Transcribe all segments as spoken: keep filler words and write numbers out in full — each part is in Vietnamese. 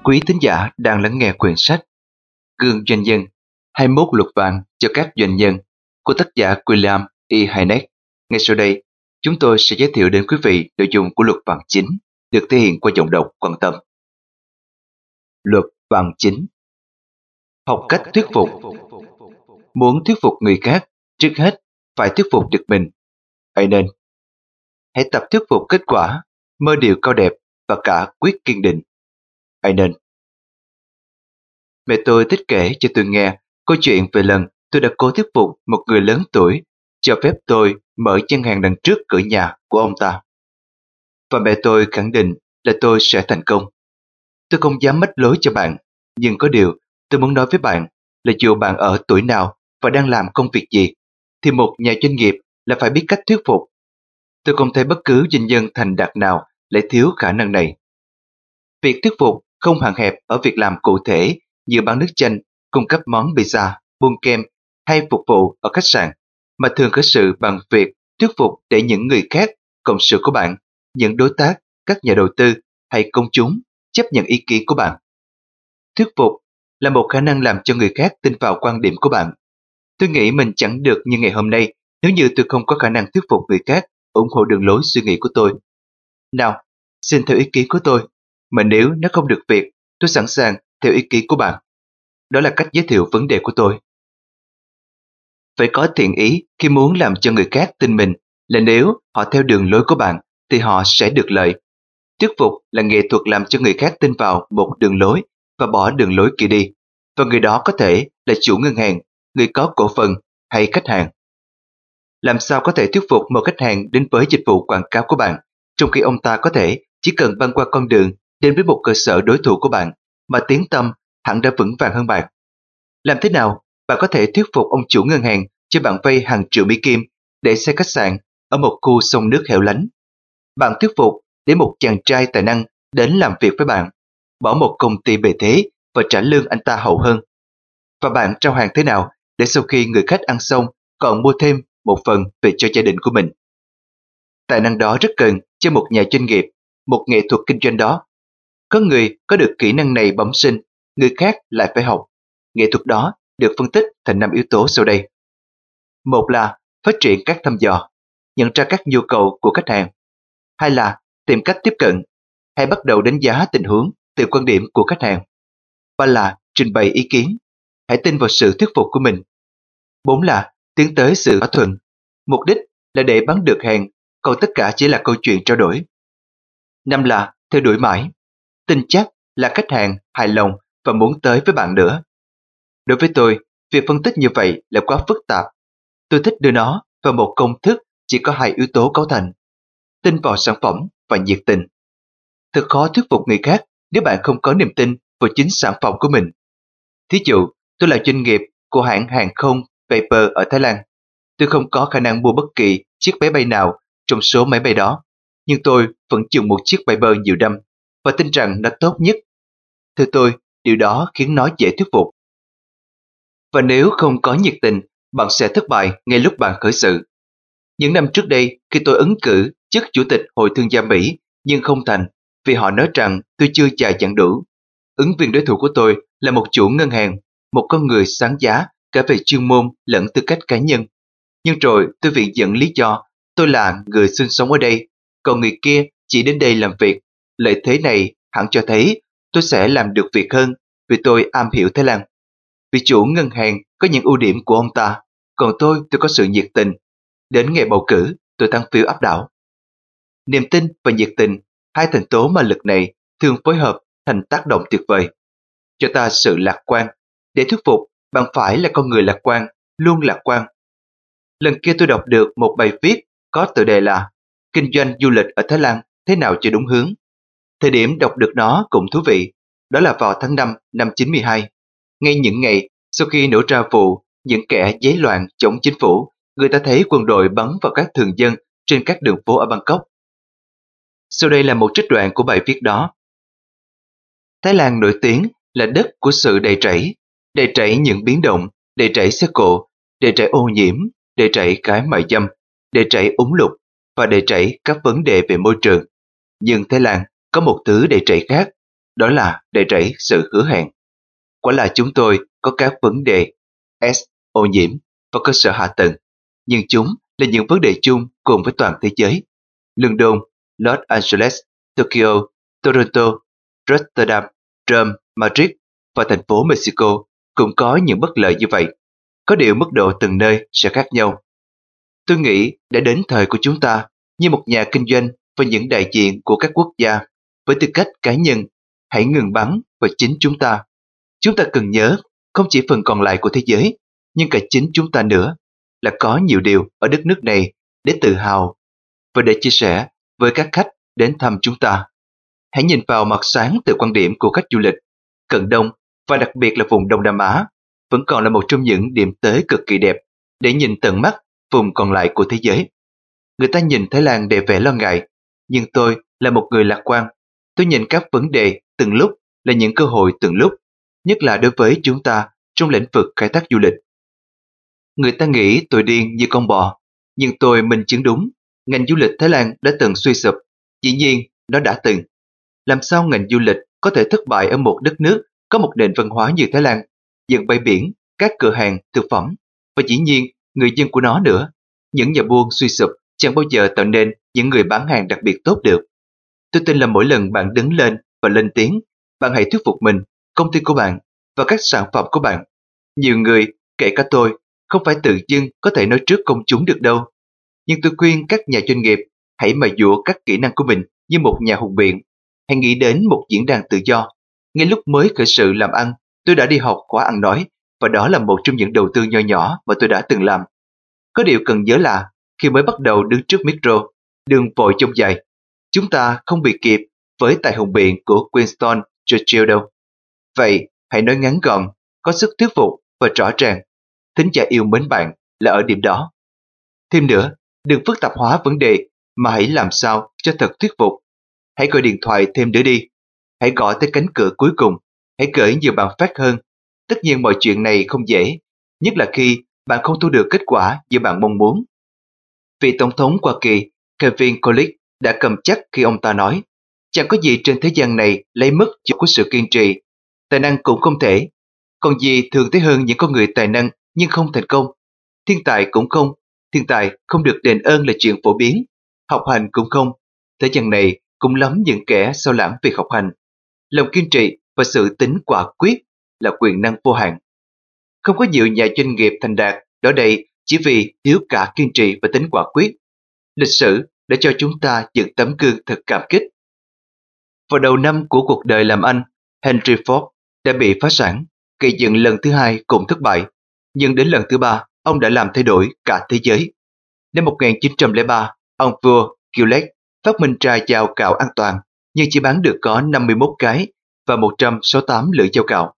Quý thính giả đang lắng nghe quyển sách Gương Doanh nhân hai mươi mốt luật vàng cho các doanh nhân của tác giả William E. Hynek. Ngay sau đây, chúng tôi sẽ giới thiệu đến quý vị nội dung của luật vàng chính được thể hiện qua giọng đọc quan tâm. Luật vàng chính. Học cách thuyết phục. Muốn thuyết phục người khác, trước hết phải thuyết phục được mình. Vậy nên, hãy tập thuyết phục kết quả, mơ điều cao đẹp và cả quyết kiên định. Vậy nên, mẹ tôi thích kể cho tôi nghe câu chuyện về lần tôi đã cố thuyết phục một người lớn tuổi cho phép tôi mở gian hàng đằng trước cửa nhà của ông ta. Và mẹ tôi khẳng định là tôi sẽ thành công. Tôi không dám mách lối cho bạn, nhưng có điều tôi muốn nói với bạn là dù bạn ở tuổi nào và đang làm công việc gì, thì một nhà doanh nghiệp là phải biết cách thuyết phục. Tôi không thấy bất cứ doanh nhân thành đạt nào lại thiếu khả năng này. Việc thuyết phục không hạn hẹp ở việc làm cụ thể như bán nước chanh, cung cấp món pizza, bún kem hay phục vụ ở khách sạn, mà thường khởi sự bằng việc thuyết phục để những người khác, cộng sự của bạn, những đối tác, các nhà đầu tư hay công chúng chấp nhận ý kiến của bạn. Thuyết phục là một khả năng làm cho người khác tin vào quan điểm của bạn. Tôi nghĩ mình chẳng được như ngày hôm nay nếu như tôi không có khả năng thuyết phục người khác ủng hộ đường lối suy nghĩ của tôi. Nào, xin theo ý kiến của tôi, mà nếu nó không được việc, tôi sẵn sàng theo ý kiến của bạn. Đó là cách giới thiệu vấn đề của tôi. Phải có thiện ý khi muốn làm cho người khác tin mình là nếu họ theo đường lối của bạn thì họ sẽ được lợi. Thuyết phục là nghệ thuật làm cho người khác tin vào một đường lối và bỏ đường lối kia đi, và người đó có thể là chủ ngân hàng, người có cổ phần hay khách hàng. Làm sao có thể thuyết phục một khách hàng đến với dịch vụ quảng cáo của bạn, trong khi ông ta có thể chỉ cần băng qua con đường đến với một cơ sở đối thủ của bạn mà tiếng tăm hẳn đã vững vàng hơn bạn? Làm thế nào bạn có thể thuyết phục ông chủ ngân hàng cho bạn vay hàng triệu Mỹ Kim để xây khách sạn ở một khu sông nước hẻo lánh? Bạn thuyết phục để một chàng trai tài năng đến làm việc với bạn, bỏ một công ty bề thế và trả lương anh ta hậu hơn. Và bạn trao hàng thế nào để sau khi người khách ăn xong còn mua thêm một phần về cho gia đình của mình? Tài năng đó rất cần cho một nhà doanh nghiệp, một nghệ thuật kinh doanh đó. Có người có được kỹ năng này bẩm sinh, người khác lại phải học. Nghệ thuật đó được phân tích thành năm yếu tố sau đây. Một là phát triển các thăm dò, nhận ra các nhu cầu của khách hàng. Hai là tìm cách tiếp cận, hay bắt đầu đánh giá tình huống từ quan điểm của khách hàng. Ba là trình bày ý kiến, hãy tin vào sự thuyết phục của mình. Bốn là tiến tới sự thỏa thuận, mục đích là để bán được hàng, còn tất cả chỉ là câu chuyện trao đổi. Năm là theo đuổi mãi, tin chắc là khách hàng hài lòng và muốn tới với bạn nữa. Đối với tôi, việc phân tích như vậy là quá phức tạp. Tôi thích đưa nó vào một công thức chỉ có hai yếu tố cấu thành: tin vào sản phẩm và nhiệt tình. Thật khó thuyết phục người khác nếu bạn không có niềm tin vào chính sản phẩm của mình. Thí dụ, tôi là doanh nghiệp của hãng hàng không Vietjet ở Thái Lan. Tôi không có khả năng mua bất kỳ chiếc máy bay nào trong số máy bay đó, nhưng tôi vẫn dùng một chiếc Vietjet nhiều năm và tin rằng nó tốt nhất. Theo tôi, điều đó khiến nó dễ thuyết phục. Và nếu không có nhiệt tình, bạn sẽ thất bại ngay lúc bạn khởi sự. Những năm trước đây, khi tôi ứng cử chức chủ tịch Hội Thương gia Mỹ nhưng không thành vì họ nói rằng tôi chưa già dặn đủ. Ứng viên đối thủ của tôi là một chủ ngân hàng, một con người sáng giá cả về chuyên môn lẫn tư cách cá nhân. Nhưng rồi tôi viện dẫn lý do tôi là người sinh sống ở đây, còn người kia chỉ đến đây làm việc. Lợi thế này hẳn cho thấy tôi sẽ làm được việc hơn vì tôi am hiểu Thái Lan. Vì chủ ngân hàng có những ưu điểm của ông ta, còn tôi tôi có sự nhiệt tình. Đến ngày bầu cử, tôi thắng phiếu áp đảo. Niềm tin và nhiệt tình, hai thành tố ma lực này thường phối hợp thành tác động tuyệt vời. Cho ta sự lạc quan. Để thuyết phục, bạn phải là con người lạc quan, luôn lạc quan. Lần kia tôi đọc được một bài viết có tựa đề là Kinh doanh du lịch ở Thái Lan thế nào cho đúng hướng. Thời điểm đọc được nó cũng thú vị, đó là vào tháng năm năm chín mươi hai. Ngay những ngày sau khi nổ ra vụ những kẻ giấy loạn chống chính phủ, người ta thấy quân đội bắn vào các thường dân trên các đường phố ở Bangkok. Sau đây là một trích đoạn của bài viết đó. Thái Lan nổi tiếng là đất của sự đầy rẫy, đầy rẫy những biến động, đầy rẫy xe cộ, đầy rẫy ô nhiễm, đầy rẫy cái mại dâm, đầy rẫy úng lụt và đầy rẫy các vấn đề về môi trường. Nhưng Thái Lan có một thứ đầy rẫy khác, đó là đầy rẫy sự hứa hẹn. Quả là chúng tôi có các vấn đề S, ô nhiễm và cơ sở hạ tầng, nhưng chúng là những vấn đề chung cùng với toàn thế giới. London, Los Angeles, Tokyo, Toronto, Rotterdam, Rome, Madrid và thành phố Mexico cũng có những bất lợi như vậy. Có điều mức độ từng nơi sẽ khác nhau. Tôi nghĩ đã đến thời của chúng ta, như một nhà kinh doanh và những đại diện của các quốc gia, với tư cách cá nhân, hãy ngừng bắn vào chính chúng ta. Chúng ta cần nhớ, không chỉ phần còn lại của thế giới, nhưng cả chính chúng ta nữa, là có nhiều điều ở đất nước này để tự hào và để chia sẻ với các khách đến thăm chúng ta. Hãy nhìn vào mặt sáng từ quan điểm của khách du lịch. Cận Đông, và đặc biệt là vùng Đông Nam Á, vẫn còn là một trong những điểm tới cực kỳ đẹp để nhìn tận mắt vùng còn lại của thế giới. Người ta nhìn Thái Lan đầy vẻ lo ngại, nhưng tôi là một người lạc quan. Tôi nhìn các vấn đề từng lúc là những cơ hội từng lúc, nhất là đối với chúng ta trong lĩnh vực khai thác du lịch. Người ta nghĩ tôi điên như con bò, nhưng tôi minh chứng đúng. Ngành du lịch Thái Lan đã từng suy sụp, dĩ nhiên nó đã từng. Làm sao ngành du lịch có thể thất bại ở một đất nước có một nền văn hóa như Thái Lan, dần bãi biển, các cửa hàng, thực phẩm, và dĩ nhiên người dân của nó nữa. Những nhà buôn suy sụp chẳng bao giờ tạo nên những người bán hàng đặc biệt tốt được. Tôi tin là mỗi lần bạn đứng lên và lên tiếng, bạn hãy thuyết phục mình, công ty của bạn và các sản phẩm của bạn. Nhiều người, kể cả tôi, không phải tự dưng có thể nói trước công chúng được đâu. Nhưng tôi khuyên các nhà doanh nghiệp hãy mài dũa các kỹ năng của mình như một nhà hùng biện. Hãy nghĩ đến một diễn đàn tự do. Ngay lúc mới khởi sự làm ăn, tôi đã đi học khóa ăn nói, và đó là một trong những đầu tư nho nhỏ mà tôi đã từng làm. Có điều cần nhớ là, khi mới bắt đầu đứng trước micro, đừng vội trông dài. Chúng ta không bị kịp với tài hùng biện của Winston Churchill đâu. Vậy, hãy nói ngắn gọn, có sức thuyết phục và rõ ràng. Thính giả yêu mến bạn là ở điểm đó. Thêm nữa, đừng phức tạp hóa vấn đề, mà hãy làm sao cho thật thuyết phục. Hãy gọi điện thoại thêm nữa đi. Hãy gõ tới cánh cửa cuối cùng. Hãy gửi nhiều bản phát hơn. Tất nhiên mọi chuyện này không dễ, nhất là khi bạn không thu được kết quả như bạn mong muốn. Vị Tổng thống Hoa Kỳ Kevin Coolidge đã cầm chắc khi ông ta nói, chẳng có gì trên thế gian này lấy mất chỗ của sự kiên trì. Tài năng cũng không thể. Còn gì thường thấy hơn những con người tài năng nhưng không thành công. Thiên tài cũng không. Thiên tài không được đền ơn là chuyện phổ biến. Học hành cũng không. Thế gian này cũng lắm những kẻ sao lãng việc học hành. Lòng kiên trì và sự tính quả quyết là quyền năng vô hạn. Không có nhiều nhà doanh nghiệp thành đạt đó đây chỉ vì thiếu cả kiên trì và tính quả quyết. Lịch sử đã cho chúng ta những tấm gương thật cảm kích. Vào đầu năm của cuộc đời làm ăn, Henry Ford đã bị phá sản, gây dựng lần thứ hai cũng thất bại. Nhưng đến lần thứ ba, ông đã làm thay đổi cả thế giới. Năm một nghìn chín trăm lẻ ba, ông vua Gillette phát minh ra dao cạo an toàn, nhưng chỉ bán được có năm mươi mốt cái và một trăm sáu mươi tám lưỡi dao cạo.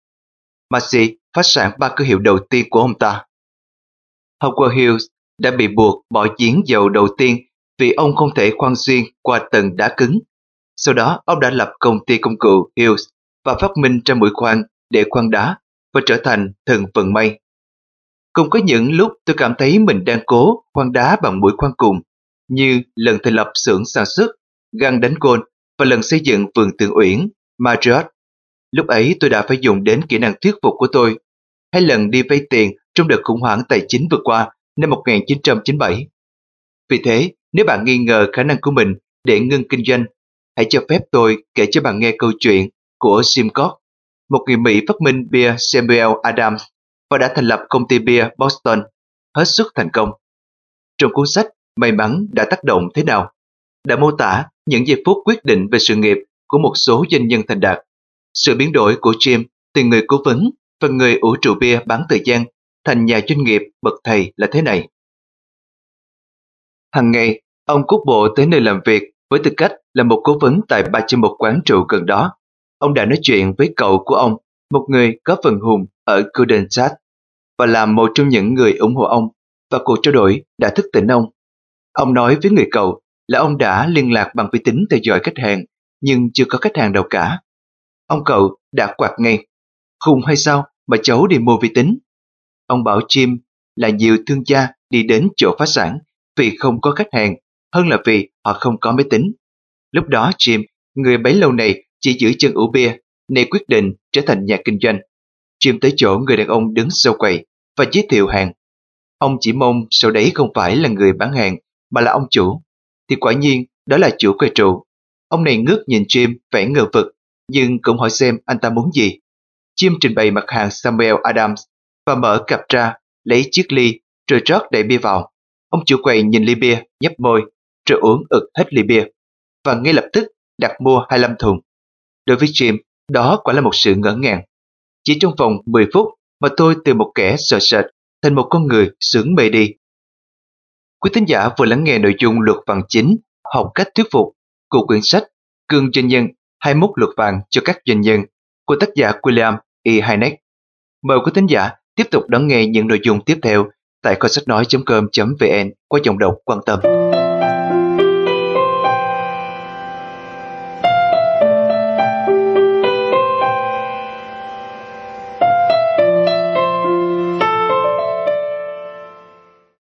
Massey phát sản ba cửa hiệu đầu tiên của ông ta. Howard Hughes đã bị buộc bỏ giếng dầu đầu tiên vì ông không thể khoan xuyên qua tầng đá cứng. Sau đó, ông đã lập công ty công cụ Hughes và phát minh ra mũi khoan để khoan đá và trở thành thần vận may. Cũng có những lúc tôi cảm thấy mình đang cố khoan đá bằng mũi khoan cùng, như lần thành lập xưởng sản xuất, găng đánh gôn và lần xây dựng vườn Tường Uyển, Marriott. Lúc ấy tôi đã phải dùng đến kỹ năng thuyết phục của tôi, hay lần đi vay tiền trong đợt khủng hoảng tài chính vừa qua năm một nghìn chín trăm chín mươi bảy. Vì thế, nếu bạn nghi ngờ khả năng của mình để ngưng kinh doanh, hãy cho phép tôi kể cho bạn nghe câu chuyện của Jim Koch, một người Mỹ phát minh bia Samuel Adams và đã thành lập công ty bia Boston, hết sức thành công. Trong cuốn sách May mắn đã tác động thế nào, đã mô tả những giây phút quyết định về sự nghiệp của một số doanh nhân thành đạt. Sự biến đổi của Jim từ người cố vấn và người ủ rượu bia bán thời gian thành nhà doanh nghiệp bậc thầy là thế này. Hằng ngày, ông cuốc bộ tới nơi làm việc với tư cách là một cố vấn tại ba trên một quán rượu gần đó. Ông đã nói chuyện với cậu của ông, một người có phần hùng ở Goldenstadt, và là một trong những người ủng hộ ông, và cuộc trao đổi đã thức tỉnh ông. Ông nói với người cậu là ông đã liên lạc bằng vi tính theo dõi khách hàng, nhưng chưa có khách hàng nào cả. Ông cậu đã quạt ngay, khùng hay sao mà cháu đi mua vi tính. Ông bảo Jim là nhiều thương gia đi đến chỗ phá sản vì không có khách hàng, hơn là vì họ không có máy tính. Lúc đó Jim, người bấy lâu này chỉ giữ chân ủ bia, nay quyết định trở thành nhà kinh doanh. Jim tới chỗ người đàn ông đứng sau quầy và giới thiệu hàng. Ông chỉ mong sau đấy không phải là người bán hàng mà là ông chủ. Thì quả nhiên đó là chủ quầy trụ. Ông này ngước nhìn Jim vẻ ngờ vực, nhưng cũng hỏi xem anh ta muốn gì. Jim trình bày mặt hàng Samuel Adams và mở cặp ra, lấy chiếc ly rồi rót đầy bia vào. Ông chủ quầy nhìn ly bia, nhấp môi, rồi uống ực hết ly bia và ngay lập tức đặt mua hai mươi lăm thùng. Đối với Jim, đó quả là một sự ngỡ ngàng. Chỉ trong vòng mười phút mà tôi từ một kẻ sợ sệt thành một con người sướng mê đi. Quý thính giả vừa lắng nghe nội dung luật vàng chính, học cách thuyết phục của quyển sách Gương Doanh nhân hai mươi mốt luật vàng cho các doanh nhân của tác giả William E. Hynek. Mời quý thính giả tiếp tục đón nghe những nội dung tiếp theo tại kho sách nói chấm com chấm vn qua giọng đọc quan tâm.